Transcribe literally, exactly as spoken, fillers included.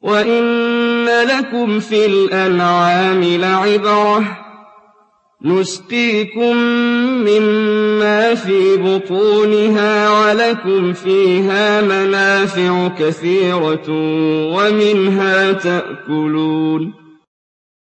وَإِنَّ لَكُمْ فِي الْأَنْعَامِ لَعِبْرَةً ۖ نُّسْقِيكُم مِّمَّا فِي بُطُونِهَا وَلَكُمْ فِيهَا مَنَافِعُ كَثِيرَةٌ وَمِنْهَا تَأْكُلُونَ